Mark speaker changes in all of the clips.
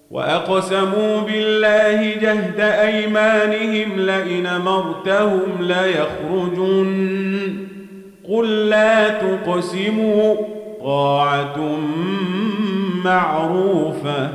Speaker 1: وأقسموا بالله جهد أيمانهم لئن أمرتهم ليخرجن قل لا تقسموا طاعة معروفة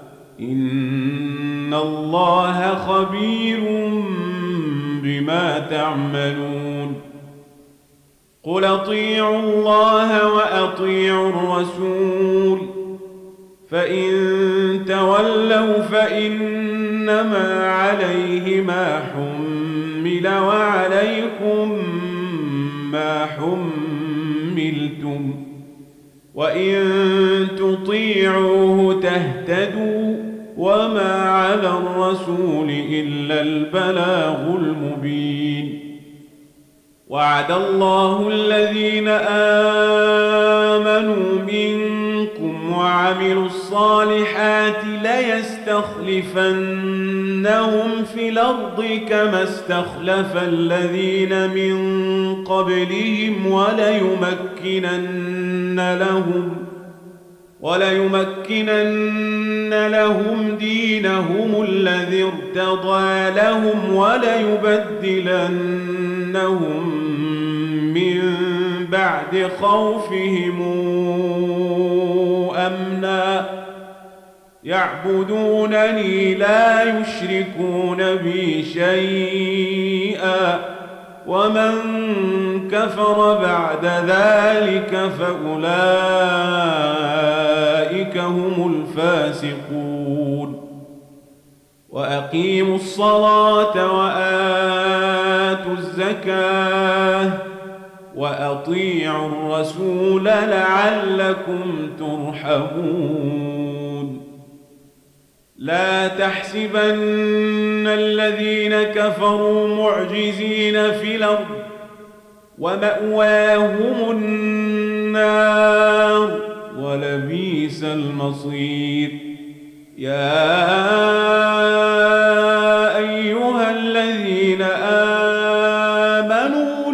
Speaker 1: إن الله خبير بما تعملون قل أطيعوا الله وأطيعوا الرسول فإن تولوا فإنما عليه ما حمل وعليكم ما حملتم وإن تطيعوه تهتدوا وما على الرسول إلا البلاغ المبين وعد الله الذين آمنوا منكم وعملوا الصالحات ليستخلفنهم في الأرض كما استخلف الذين من قبلهم وليمكنن لهم دينهم الذي ارتضى لهم وليبدلنهم من بعد خوفهم أمنا يعبدونني لا يشركون بي شيئا ومن كفر بعد ذلك فأولئك هم الفاسقون وأقيموا الصلاة وآتوا الزكاة وأطيعوا الرسول لعلكم ترحمون لا تحسبن الذين كفروا معجزين في الأرض ومأواهم النار ولبئس المصير يا أيها الذين آمنوا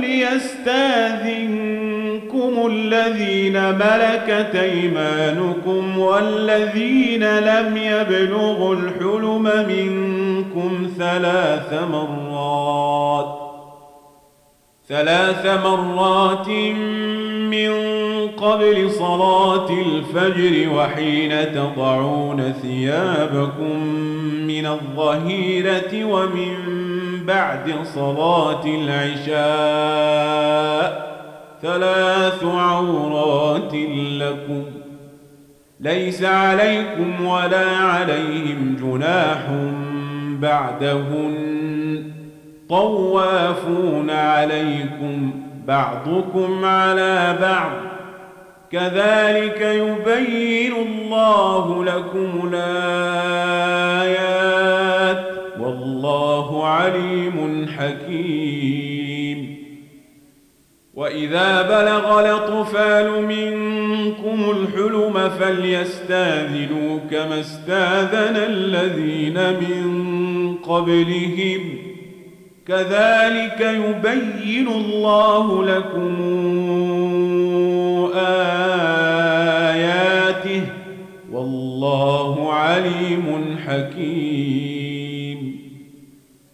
Speaker 1: ليستاذنكم الذين ملكت أيمانكم والذين لم يبلغوا الحلم منكم ثلاث مرات من قبل صلاة الفجر وحين تضعون ثيابكم من الظهيرة ومن بعد صلاة العشاء 3 عورات لكم ليس عليكم ولا عليهم جناح بعدهن طوافون عليكم بعضكم على بعض كذلك يبين الله لكم الآيات والله عليم حكيم وإذا بلغ الأطفال منكم الحلم فليستاذنوا كما استاذن الذين من قبلهم كذلك يبين الله لكم آياته والله عليم حكيم